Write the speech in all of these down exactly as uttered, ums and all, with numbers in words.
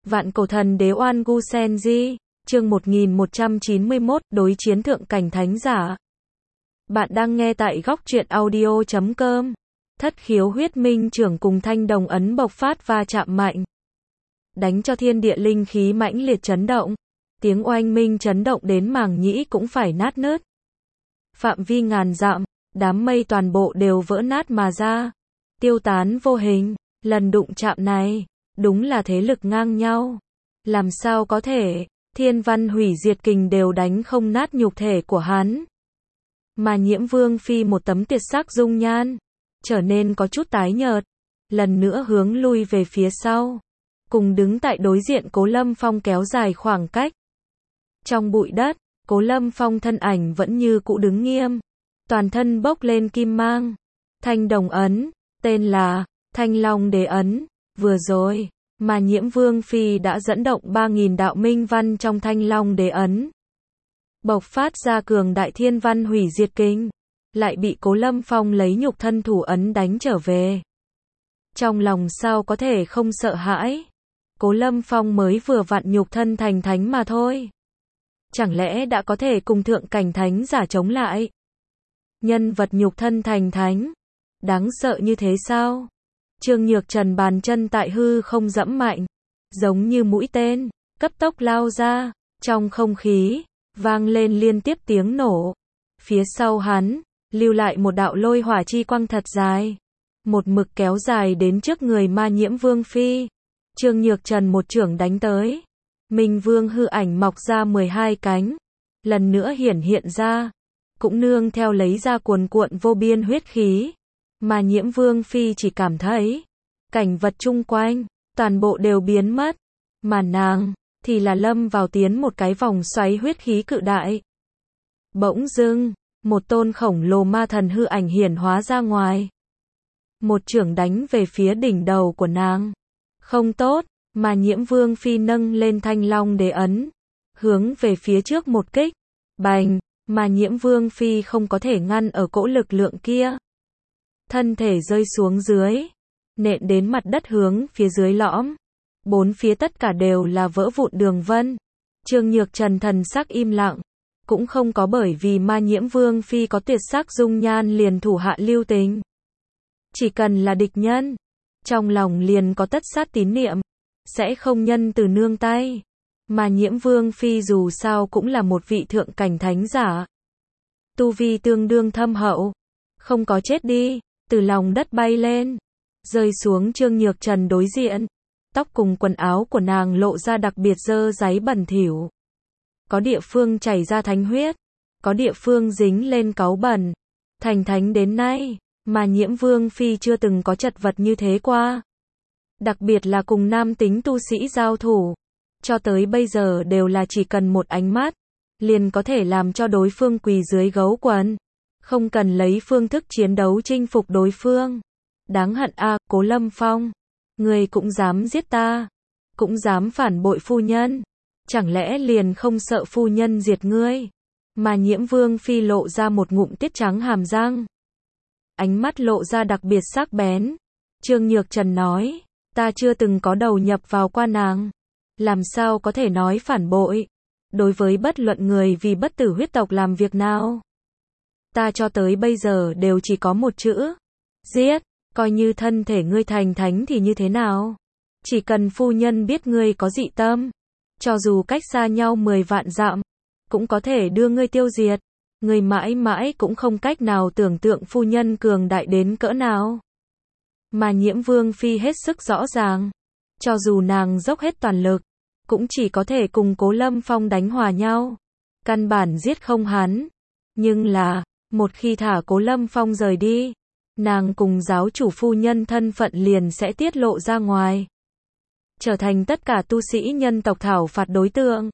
Vạn cổ thần đế Oan Gu Senji, chương một nghìn một trăm chín mươi mốt, đối chiến thượng cảnh thánh giả. Bạn đang nghe tại góc truyện audio chấm com. Thất khiếu huyết minh trưởng cùng thanh đồng ấn bộc phát va chạm mạnh, đánh cho thiên địa linh khí mãnh liệt chấn động. Tiếng oanh minh chấn động đến màng nhĩ cũng phải nát nứt. Phạm vi ngàn dặm, đám mây toàn bộ đều vỡ nát mà ra, tiêu tán vô hình. Lần đụng chạm này, đúng là thế lực ngang nhau. Làm sao có thể, thiên văn hủy diệt kình đều đánh không nát nhục thể của hắn. Mà Nhiễm Vương Phi một tấm tuyệt sắc dung nhan, trở nên có chút tái nhợt, lần nữa hướng lui về phía sau, cùng đứng tại đối diện Cố Lâm Phong kéo dài khoảng cách. Trong bụi đất, Cố Lâm Phong thân ảnh vẫn như cũ đứng nghiêm, toàn thân bốc lên kim mang. Thanh đồng ấn, tên là Thanh Long Đế ấn. Vừa rồi, mà Nhiễm Vương Phi đã dẫn động ba nghìn đạo minh văn trong Thanh Long Đế ấn, bộc phát ra cường đại thiên văn hủy diệt kinh, lại bị Cố Lâm Phong lấy nhục thân thủ ấn đánh trở về. Trong lòng sao có thể không sợ hãi? Cố Lâm Phong mới vừa vặn nhục thân thành thánh mà thôi, chẳng lẽ đã có thể cùng thượng cảnh thánh giả chống lại? Nhân vật nhục thân thành thánh, đáng sợ như thế sao? Trương Nhược Trần bàn chân tại hư không dẫm mạnh, giống như mũi tên, cấp tốc lao ra, trong không khí vang lên liên tiếp tiếng nổ. Phía sau hắn, lưu lại một đạo lôi hỏa chi quang thật dài, một mực kéo dài đến trước người ma Nhiễm Vương Phi. Trương Nhược Trần một chưởng đánh tới, Minh Vương hư ảnh mọc ra mười hai cánh, lần nữa hiển hiện ra, cũng nương theo lấy ra cuồn cuộn vô biên huyết khí. Mà Nhiễm Vương Phi chỉ cảm thấy, cảnh vật chung quanh, toàn bộ đều biến mất, mà nàng, thì là lâm vào tiến một cái vòng xoáy huyết khí cự đại. Bỗng dưng, một tôn khổng lồ ma thần hư ảnh hiển hóa ra ngoài, một chưởng đánh về phía đỉnh đầu của nàng. Không tốt, mà Nhiễm Vương Phi nâng lên Thanh Long Đế ấn, hướng về phía trước một kích, bành, mà Nhiễm Vương Phi không có thể ngăn ở cỗ lực lượng kia. Thân thể rơi xuống dưới, nện đến mặt đất hướng phía dưới lõm. Bốn phía tất cả đều là vỡ vụn đường vân. Trương Nhược Trần thần sắc im lặng, cũng không có bởi vì ma Nhiễm Vương Phi có tuyệt sắc dung nhan liền thủ hạ lưu tình. Chỉ cần là địch nhân, trong lòng liền có tất sát tín niệm, sẽ không nhân từ nương tay. Mà Nhiễm Vương Phi dù sao cũng là một vị thượng cảnh thánh giả, tu vi tương đương thâm hậu, không có chết đi, từ lòng đất bay lên, rơi xuống Trương Nhược Trần đối diện. Tóc cùng quần áo của nàng lộ ra đặc biệt dơ dáy bẩn thỉu, có địa phương chảy ra thánh huyết, có địa phương dính lên cáu bẩn. Thành thánh đến nay, mà Nhiễm Vương Phi chưa từng có chật vật như thế qua, đặc biệt là cùng nam tính tu sĩ giao thủ, cho tới bây giờ đều là chỉ cần một ánh mắt, liền có thể làm cho đối phương quỳ dưới gấu quần, không cần lấy phương thức chiến đấu chinh phục đối phương. Đáng hận a, à, Cố Lâm Phong, ngươi cũng dám giết ta, cũng dám phản bội phu nhân, chẳng lẽ liền không sợ phu nhân diệt ngươi? Mà Nhiễm Vương Phi lộ ra một ngụm tiết trắng hàm răng, ánh mắt lộ ra đặc biệt sắc bén. Trương Nhược Trần nói, ta chưa từng có đầu nhập vào qua nàng, làm sao có thể nói phản bội? Đối với bất luận người vì bất tử huyết tộc làm việc nào, ta cho tới bây giờ đều chỉ có một chữ, giết. Coi như thân thể ngươi thành thánh thì như thế nào? Chỉ cần phu nhân biết ngươi có dị tâm, cho dù cách xa nhau mười vạn dặm, cũng có thể đưa ngươi tiêu diệt. Ngươi mãi mãi cũng không cách nào tưởng tượng phu nhân cường đại đến cỡ nào. Mà Nhiễm Vương Phi hết sức rõ ràng, cho dù nàng dốc hết toàn lực, cũng chỉ có thể cùng Cố Lâm Phong đánh hòa nhau, căn bản giết không hắn. Nhưng là, một khi thả Cố Lâm Phong rời đi, nàng cùng giáo chủ phu nhân thân phận liền sẽ tiết lộ ra ngoài, trở thành tất cả tu sĩ nhân tộc thảo phạt đối tượng.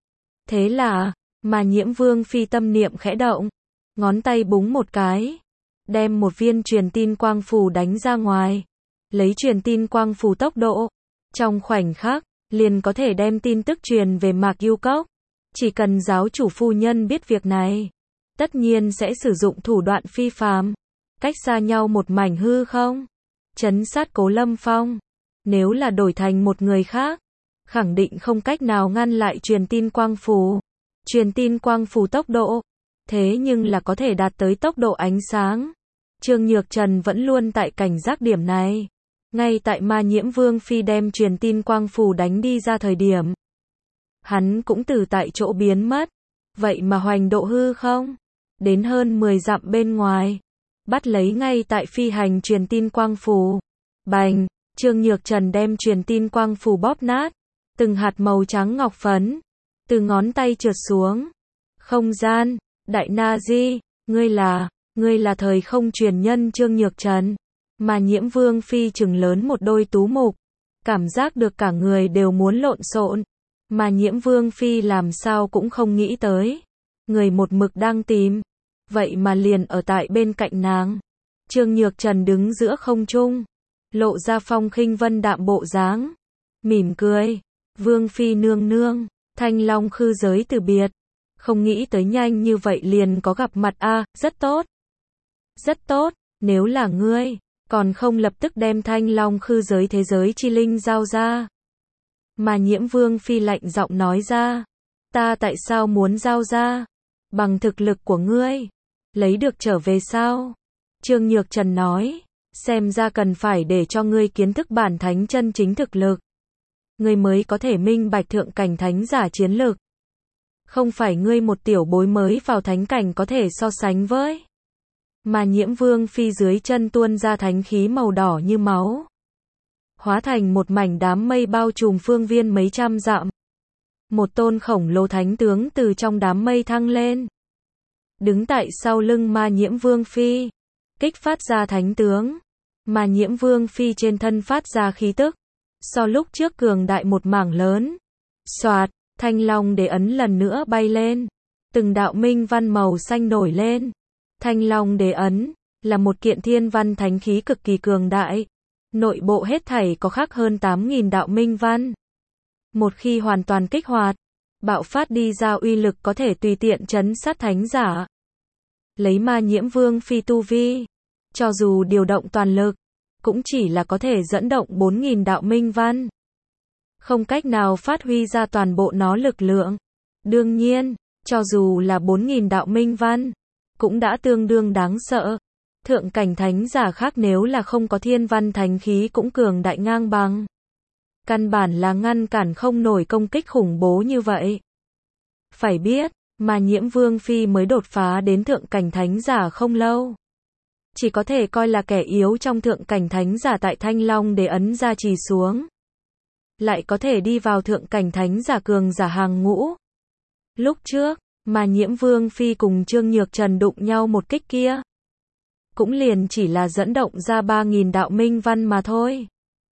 Thế là, mà Nhiễm Vương Phi tâm niệm khẽ động, ngón tay búng một cái, đem một viên truyền tin quang phù đánh ra ngoài, lấy truyền tin quang phù tốc độ, trong khoảnh khắc, liền có thể đem tin tức truyền về Mạc Yêu Cốc. Chỉ cần giáo chủ phu nhân biết việc này, tất nhiên sẽ sử dụng thủ đoạn phi phàm, cách xa nhau một mảnh hư không, trấn sát Cố Lâm Phong. Nếu là đổi thành một người khác, khẳng định không cách nào ngăn lại truyền tin quang phù. Truyền tin quang phù tốc độ, thế nhưng là có thể đạt tới tốc độ ánh sáng. Trương Nhược Trần vẫn luôn tại cảnh giác điểm này. Ngay tại Ma Nhiễm Vương Phi đem truyền tin quang phù đánh đi ra thời điểm, hắn cũng từ tại chỗ biến mất. Vậy mà hoành độ hư không? Đến hơn mười dặm bên ngoài. Bắt lấy ngay tại phi hành truyền tin quang phù. Bành! Trương Nhược Trần đem truyền tin quang phù bóp nát. Từng hạt màu trắng ngọc phấn từ ngón tay trượt xuống. Không gian! Đại Na Di! Ngươi là, ngươi là thời không truyền nhân Trương Nhược Trần. Mà Nhiễm Vương Phi trừng lớn một đôi tú mục. Cảm giác được cả người đều muốn lộn xộn. Mà Nhiễm Vương Phi làm sao cũng không nghĩ tới. Người một mực đang tìm. Vậy mà liền ở tại bên cạnh nàng. Trương Nhược Trần đứng giữa không trung. Lộ ra phong khinh vân đạm bộ dáng. Mỉm cười. Vương Phi nương nương. Thanh Long khư giới từ biệt. Không nghĩ tới nhanh như vậy liền có gặp mặt a, à, rất tốt. Rất tốt, nếu là ngươi, còn không lập tức đem Thanh Long khư giới thế giới chi linh giao ra. Mà Nhiễm Vương Phi lạnh giọng nói ra. Ta tại sao muốn giao ra? Bằng thực lực của ngươi. Lấy được trở về sao? Trương Nhược Trần nói. Xem ra cần phải để cho ngươi kiến thức bản thánh chân chính thực lực. Ngươi mới có thể minh bạch thượng cảnh thánh giả chiến lực. Không phải ngươi một tiểu bối mới vào thánh cảnh có thể so sánh với. Mà Nhiễm Vương Phi dưới chân tuôn ra thánh khí màu đỏ như máu. Hóa thành một mảnh đám mây bao trùm phương viên mấy trăm dặm. Một tôn khổng lồ thánh tướng từ trong đám mây thăng lên. Đứng tại sau lưng Ma Nhiễm Vương Phi. Kích phát ra thánh tướng. Ma Nhiễm Vương Phi trên thân phát ra khí tức. So lúc trước cường đại một mảng lớn. Soạt, Thanh Long đế ấn lần nữa bay lên. Từng đạo minh văn màu xanh nổi lên. Thanh Long đế ấn là một kiện thiên văn thánh khí cực kỳ cường đại. Nội bộ hết thảy có khác hơn tám nghìn đạo minh văn. Một khi hoàn toàn kích hoạt, bạo phát đi ra uy lực có thể tùy tiện trấn sát thánh giả. Lấy Ma Nhiễm Vương Phi tu vi, cho dù điều động toàn lực, cũng chỉ là có thể dẫn động bốn nghìn đạo minh văn. Không cách nào phát huy ra toàn bộ nó lực lượng. Đương nhiên, cho dù là bốn nghìn đạo minh văn, cũng đã tương đương đáng sợ. Thượng cảnh thánh giả khác nếu là không có thiên văn thánh khí cũng cường đại ngang bằng. Căn bản là ngăn cản không nổi công kích khủng bố như vậy. Phải biết, mà Nhiễm Vương Phi mới đột phá đến thượng cảnh thánh giả không lâu. Chỉ có thể coi là kẻ yếu trong thượng cảnh thánh giả tại Thanh Long để ấn ra trì xuống. Lại có thể đi vào thượng cảnh thánh giả cường giả hàng ngũ. Lúc trước, mà Nhiễm Vương Phi cùng Trương Nhược Trần đụng nhau một kích kia. Cũng liền chỉ là dẫn động ra ba nghìn đạo minh văn mà thôi.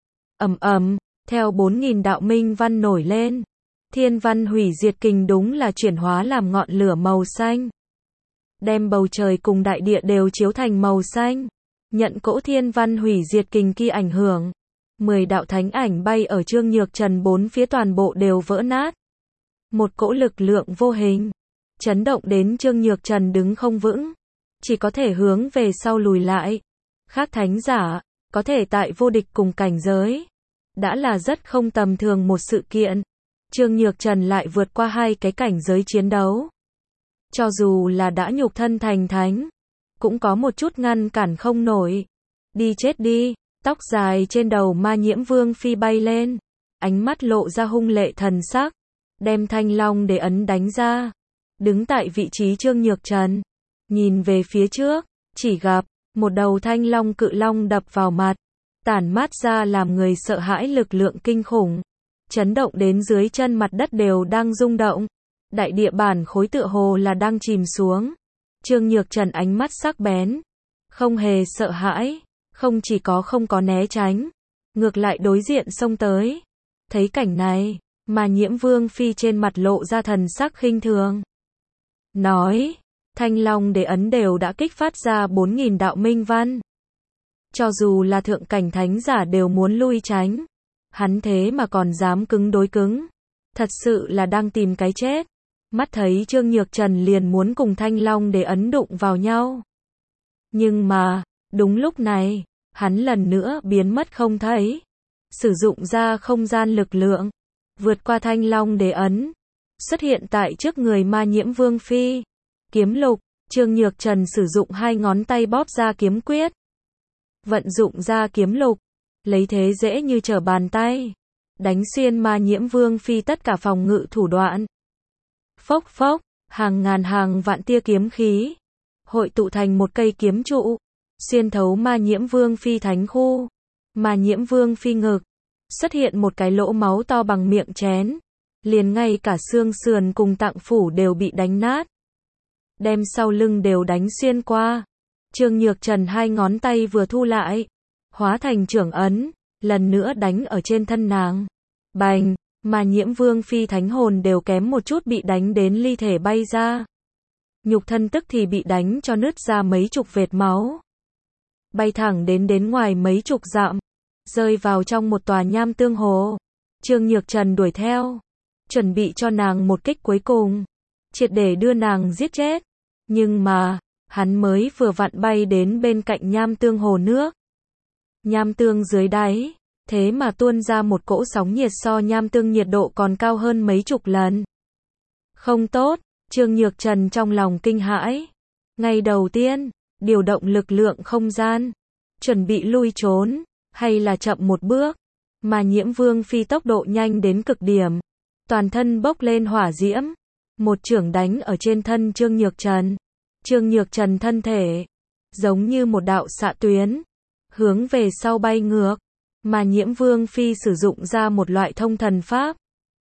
Ầm ầm, theo bốn nghìn đạo minh văn nổi lên. Thiên văn hủy diệt kình đúng là chuyển hóa làm ngọn lửa màu xanh. Đem bầu trời cùng đại địa đều chiếu thành màu xanh. Nhận cỗ thiên văn hủy diệt kình kia ảnh hưởng. Mười đạo thánh ảnh bay ở Trương Nhược Trần bốn phía toàn bộ đều vỡ nát. Một cỗ lực lượng vô hình. Chấn động đến Trương Nhược Trần đứng không vững. Chỉ có thể hướng về sau lùi lại. Khác thánh giả, có thể tại vô địch cùng cảnh giới. Đã là rất không tầm thường một sự kiện. Trương Nhược Trần lại vượt qua hai cái cảnh giới chiến đấu. Cho dù là đã nhục thân thành thánh, cũng có một chút ngăn cản không nổi. Đi chết đi, tóc dài trên đầu Ma Nhiễm Vương Phi bay lên. Ánh mắt lộ ra hung lệ thần sắc. Đem Thanh Long để ấn đánh ra. Đứng tại vị trí Trương Nhược Trần. Nhìn về phía trước, chỉ gặp một đầu thanh long cự long đập vào mặt, tản mát ra làm người sợ hãi lực lượng kinh khủng, chấn động đến dưới chân mặt đất đều đang rung động, đại địa bản khối tựa hồ là đang chìm xuống. Trương Nhược Trần ánh mắt sắc bén, không hề sợ hãi, không chỉ có không có né tránh, ngược lại đối diện xông tới. Thấy cảnh này, mà Nhiễm Vương Phi trên mặt lộ ra thần sắc khinh thường. Nói, Thanh Long đế ấn đều đã kích phát ra bốn nghìn đạo minh văn. Cho dù là thượng cảnh thánh giả đều muốn lui tránh. Hắn thế mà còn dám cứng đối cứng. Thật sự là đang tìm cái chết. Mắt thấy Trương Nhược Trần liền muốn cùng Thanh Long đế ấn đụng vào nhau. Nhưng mà, đúng lúc này, hắn lần nữa biến mất không thấy. Sử dụng ra không gian lực lượng. vượt qua Thanh Long đế ấn, xuất hiện tại trước người Ma Nhiễm Vương Phi. Kiếm lục, Trương Nhược Trần sử dụng hai ngón tay bóp ra kiếm quyết. Vận dụng ra kiếm lục, lấy thế dễ như trở bàn tay, đánh xuyên Ma Nhiễm Vương Phi tất cả phòng ngự thủ đoạn. Phốc phốc, hàng ngàn hàng vạn tia kiếm khí, hội tụ thành một cây kiếm trụ, xuyên thấu Ma Nhiễm Vương Phi thánh khu. Ma Nhiễm Vương Phi ngực, xuất hiện một cái lỗ máu to bằng miệng chén, liền ngay cả xương sườn cùng tạng phủ đều bị đánh nát. Đem sau lưng đều đánh xuyên qua. Trương Nhược Trần hai ngón tay vừa thu lại, hóa thành trưởng ấn, lần nữa đánh ở trên thân nàng. Bành, Ma Nhiễm Vương Phi thánh hồn đều kém một chút bị đánh đến ly thể bay ra. Nhục thân tức thì bị đánh cho nứt ra mấy chục vệt máu. Bay thẳng đến đến ngoài mấy chục dặm, rơi vào trong một tòa nham tương hồ. Trương Nhược Trần đuổi theo, chuẩn bị cho nàng một kích cuối cùng, triệt để đưa nàng giết chết. Nhưng mà, hắn mới vừa vặn bay đến bên cạnh nham tương hồ nước. Nham tương dưới đáy, thế mà tuôn ra một cỗ sóng nhiệt so nham tương nhiệt độ còn cao hơn mấy chục lần. Không tốt, Trương Nhược Trần trong lòng kinh hãi. Ngày đầu tiên, điều động lực lượng không gian, chuẩn bị lui trốn, hay là chậm một bước. Mà Nhiễm Vương Phi tốc độ nhanh đến cực điểm, toàn thân bốc lên hỏa diễm, một chưởng đánh ở trên thân Trương Nhược Trần. Trương Nhược Trần thân thể, giống như một đạo xạ tuyến, hướng về sau bay ngược. Mà Nhiễm Vương Phi sử dụng ra một loại thông thần pháp,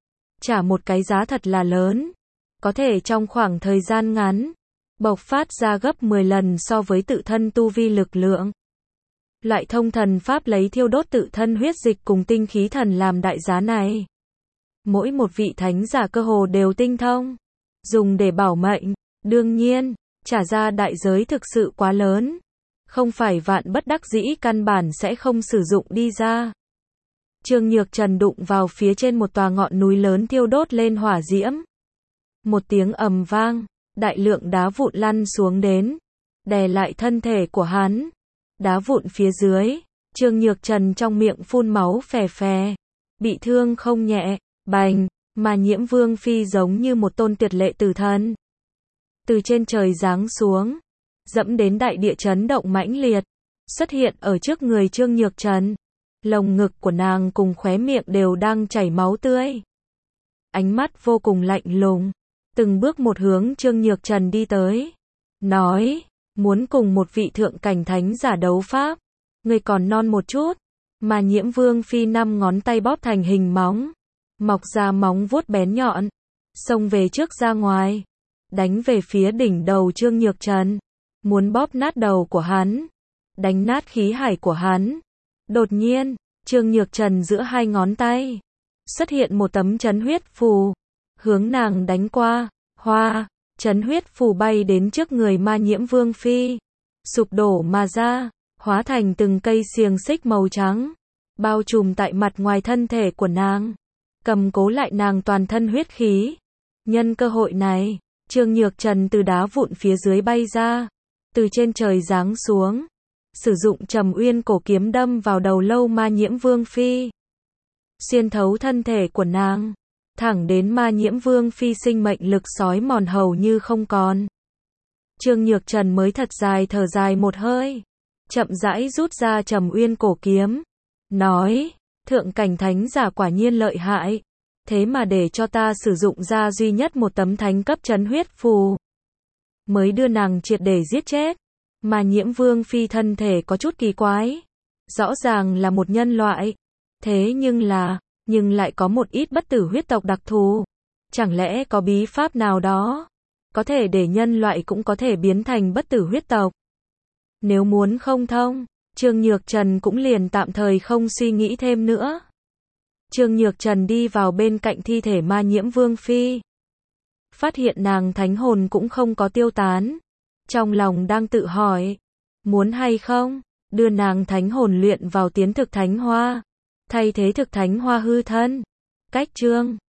trả một cái giá thật là lớn, có thể trong khoảng thời gian ngắn, bộc phát ra gấp mười lần so với tự thân tu vi lực lượng. Loại thông thần pháp lấy thiêu đốt tự thân huyết dịch cùng tinh khí thần làm đại giá này. Mỗi một vị thánh giả cơ hồ đều tinh thông, dùng để bảo mệnh, đương nhiên, trả ra đại giới thực sự quá lớn. Không phải vạn bất đắc dĩ căn bản sẽ không sử dụng đi ra. Trương Nhược Trần đụng vào phía trên một tòa ngọn núi lớn thiêu đốt lên hỏa diễm. Một tiếng ầm vang, đại lượng đá vụn lăn xuống đến, đè lại thân thể của hắn. Đá vụn phía dưới, Trương Nhược Trần trong miệng phun máu phè phè, bị thương không nhẹ. Bành, mà Nhiễm Vương Phi giống như một tôn tuyệt lệ tử thần, từ trên trời giáng xuống, dẫm đến đại địa chấn động mãnh liệt, xuất hiện ở trước người Trương Nhược Trần. Lồng ngực của nàng cùng khóe miệng đều đang chảy máu tươi. Ánh mắt vô cùng lạnh lùng, từng bước một hướng Trương Nhược Trần đi tới. Nói, muốn cùng một vị thượng cảnh thánh giả đấu pháp, người còn non một chút. Mà Nhiễm Vương Phi năm ngón tay bóp thành hình móng, mọc ra móng vuốt bén nhọn, xông về trước ra ngoài, đánh về phía đỉnh đầu Trương Nhược Trần, muốn bóp nát đầu của hắn, đánh nát khí hải của hắn. Đột nhiên, Trương Nhược Trần giữa hai ngón tay, xuất hiện một tấm chấn huyết phù, hướng nàng đánh qua. Hoa, chấn huyết phù bay đến trước người Ma Nhiễm Vương Phi, sụp đổ mà ra, hóa thành từng cây xiềng xích màu trắng, bao trùm tại mặt ngoài thân thể của nàng, cầm cố lại nàng toàn thân huyết khí. Nhân cơ hội này, Trương Nhược Trần từ đá vụn phía dưới bay ra, từ trên trời giáng xuống, sử dụng Trầm Uyên cổ kiếm đâm vào đầu lâu Ma Nhiễm Vương Phi, xuyên thấu thân thể của nàng, thẳng đến Ma Nhiễm Vương Phi sinh mệnh lực sói mòn hầu như không còn. Trương Nhược Trần mới thật dài thở dài một hơi, chậm rãi rút ra Trầm Uyên cổ kiếm, nói, thượng cảnh thánh giả quả nhiên lợi hại, thế mà để cho ta sử dụng ra duy nhất một tấm thánh cấp chấn huyết phù, mới đưa nàng triệt để giết chết. Mà Nhiễm Vương Phi thân thể có chút kỳ quái, rõ ràng là một nhân loại, thế nhưng là, nhưng lại có một ít bất tử huyết tộc đặc thù. Chẳng lẽ có bí pháp nào đó, có thể để nhân loại cũng có thể biến thành bất tử huyết tộc? Nếu muốn không thông, Trương Nhược Trần cũng liền tạm thời không suy nghĩ thêm nữa. Trương Nhược Trần đi vào bên cạnh thi thể Ma Nhiễm Vương Phi, phát hiện nàng thánh hồn cũng không có tiêu tán. Trong lòng đang tự hỏi, muốn hay không, đưa nàng thánh hồn luyện vào tiến thực thánh hoa, thay thế thực thánh hoa hư thân. Cách chương